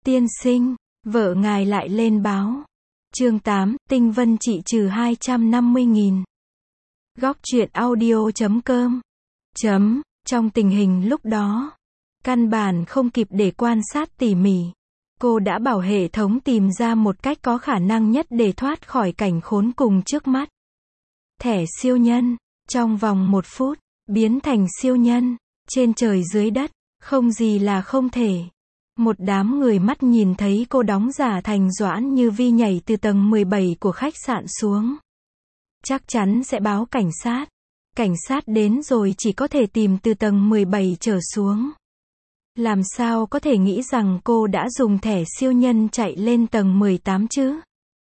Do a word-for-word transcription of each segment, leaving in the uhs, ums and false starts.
Tiên sinh, vợ ngài lại lên báo. Chương tám, Tinh Vân trị trừ hai trăm năm mươi nghìn. Góc truyện audio chấm com. Chấm, trong tình hình lúc đó, căn bản không kịp để quan sát tỉ mỉ. Cô đã bảo hệ thống tìm ra một cách có khả năng nhất để thoát khỏi cảnh khốn cùng trước mắt. Thẻ siêu nhân, trong vòng một phút, biến thành siêu nhân, trên trời dưới đất, không gì là không thể. Một đám người mắt nhìn thấy cô đóng giả thành Doãn Như Vi nhảy từ tầng mười bảy của khách sạn xuống. Chắc chắn sẽ báo cảnh sát. Cảnh sát đến rồi chỉ có thể tìm từ tầng mười bảy trở xuống. Làm sao có thể nghĩ rằng cô đã dùng thẻ siêu nhân chạy lên tầng mười tám chứ?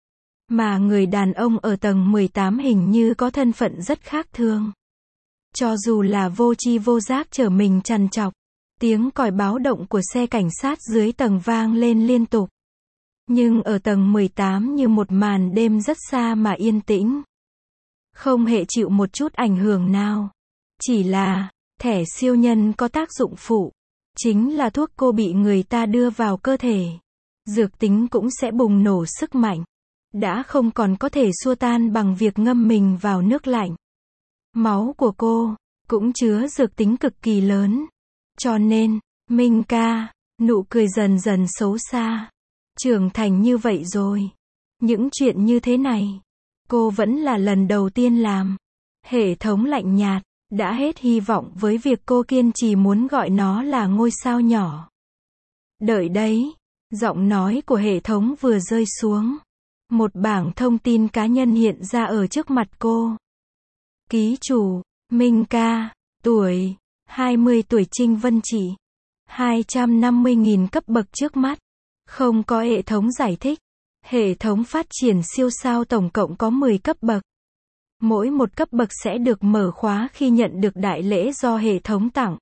Mà người đàn ông ở tầng mười tám hình như có thân phận rất khác thường. Cho dù là vô tri vô giác chở mình trằn trọc, tiếng còi báo động của xe cảnh sát dưới tầng vang lên liên tục. Nhưng ở tầng mười tám như một màn đêm rất xa mà yên tĩnh. Không hề chịu một chút ảnh hưởng nào. Chỉ là, thẻ siêu nhân có tác dụng phụ. Chính là thuốc cô bị người ta đưa vào cơ thể. Dược tính cũng sẽ bùng nổ sức mạnh. Đã không còn có thể xua tan bằng việc ngâm mình vào nước lạnh. Máu của cô, cũng chứa dược tính cực kỳ lớn. Cho nên, Minh ca, nụ cười dần dần xấu xa. Trưởng thành như vậy rồi. Những chuyện như thế này, cô vẫn là lần đầu tiên làm. Hệ thống lạnh nhạt, đã hết hy vọng với việc cô kiên trì muốn gọi nó là ngôi sao nhỏ. Đợi đấy, giọng nói của hệ thống vừa rơi xuống. Một bảng thông tin cá nhân hiện ra ở trước mặt cô. Ký chủ, Minh ca, tuổi, hai mươi tuổi Trinh Vân trị. hai trăm năm mươi nghìn cấp bậc trước mắt. Không có hệ thống giải thích. Hệ thống phát triển siêu sao tổng cộng có mười cấp bậc. Mỗi một cấp bậc sẽ được mở khóa khi nhận được đại lễ do hệ thống tặng.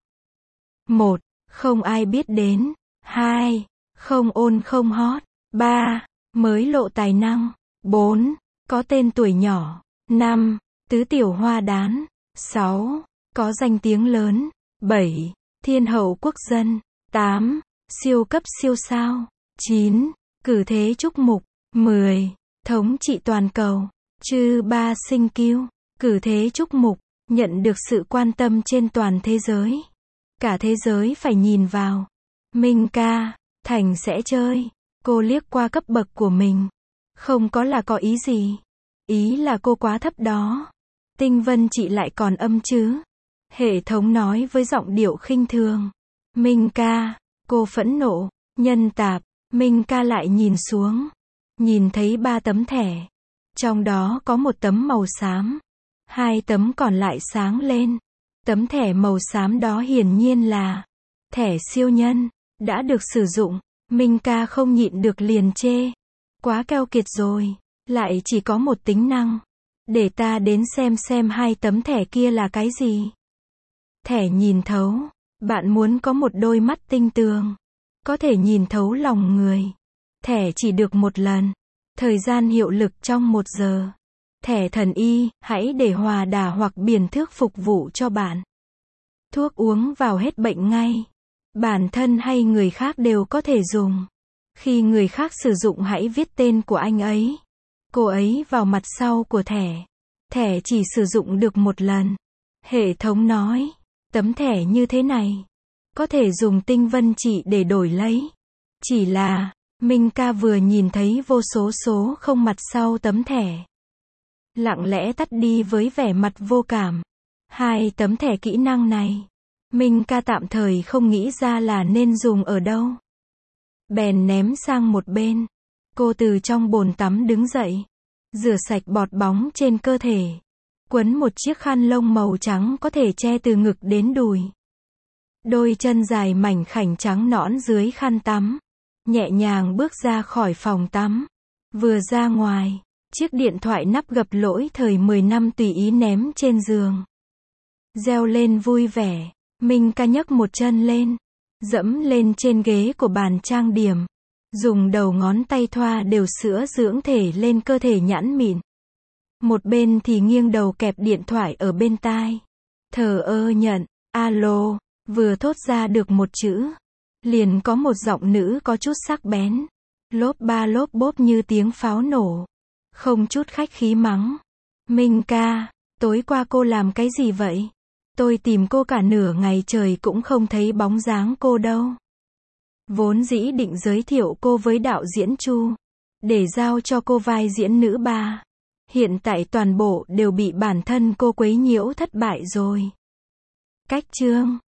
một. Không ai biết đến. hai. Không ôn không hót. ba. Mới lộ tài năng. bốn. Có tên tuổi nhỏ. năm. Tứ tiểu hoa đán. sáu. Có danh tiếng lớn. bảy. Thiên hậu quốc dân. tám. Siêu cấp siêu sao. chín. Cử thế chúc mục. mười. Thống trị toàn cầu. Chư ba sinh kiêu. Cử thế chúc mục. Nhận được sự quan tâm trên toàn thế giới. Cả thế giới phải nhìn vào. Minh ca, Thành sẽ chơi. Cô liếc qua cấp bậc của mình. Không có là có ý gì. Ý là cô quá thấp đó. Tinh Vân chị lại còn âm chứ. Hệ thống nói với giọng điệu khinh thường. Minh ca, cô phẫn nộ, nhân tạp. Minh ca lại nhìn xuống. Nhìn thấy ba tấm thẻ. Trong đó có một tấm màu xám. Hai tấm còn lại sáng lên. Tấm thẻ màu xám đó hiển nhiên là thẻ siêu nhân. Đã được sử dụng. Minh ca không nhịn được liền chê. Quá keo kiệt rồi. Lại chỉ có một tính năng. Để ta đến xem xem hai tấm thẻ kia là cái gì. Thẻ nhìn thấu. Bạn muốn có một đôi mắt tinh tường. Có thể nhìn thấu lòng người. Thẻ chỉ được một lần. Thời gian hiệu lực trong một giờ. Thẻ thần y, hãy để hòa đà hoặc biển thước phục vụ cho bạn. Thuốc uống vào hết bệnh ngay. Bản thân hay người khác đều có thể dùng. Khi người khác sử dụng hãy viết tên của anh ấy, cô ấy vào mặt sau của thẻ. Thẻ chỉ sử dụng được một lần. Hệ thống nói, tấm thẻ như thế này, có thể dùng Tinh Vân trị để đổi lấy. Chỉ là, Minh ca vừa nhìn thấy vô số số không mặt sau tấm thẻ. Lặng lẽ tắt đi với vẻ mặt vô cảm. Hai tấm thẻ kỹ năng này, Minh ca tạm thời không nghĩ ra là nên dùng ở đâu. Bèn ném sang một bên. Cô từ trong bồn tắm đứng dậy. Rửa sạch bọt bóng trên cơ thể. Quấn một chiếc khăn lông màu trắng có thể che từ ngực đến đùi. Đôi chân dài mảnh khảnh trắng nõn dưới khăn tắm. Nhẹ nhàng bước ra khỏi phòng tắm. Vừa ra ngoài, chiếc điện thoại nắp gập lỗi thời mười năm tùy ý ném trên giường. Reo lên vui vẻ. Minh ca nhấc một chân lên. Dẫm lên trên ghế của bàn trang điểm. Dùng đầu ngón tay thoa đều sữa dưỡng thể lên cơ thể nhẵn mịn. Một bên thì nghiêng đầu kẹp điện thoại ở bên tai. Thờ ơ nhận. Alo. Vừa thốt ra được một chữ. Liền có một giọng nữ có chút sắc bén. Lốp ba lốp bốp như tiếng pháo nổ. Không chút khách khí mắng. Minh ca, tối qua cô làm cái gì vậy? Tôi tìm cô cả nửa ngày trời cũng không thấy bóng dáng cô đâu. Vốn dĩ định giới thiệu cô với đạo diễn Chu, để giao cho cô vai diễn nữ ba. Hiện tại toàn bộ đều bị bản thân cô quấy nhiễu thất bại rồi. Cách chương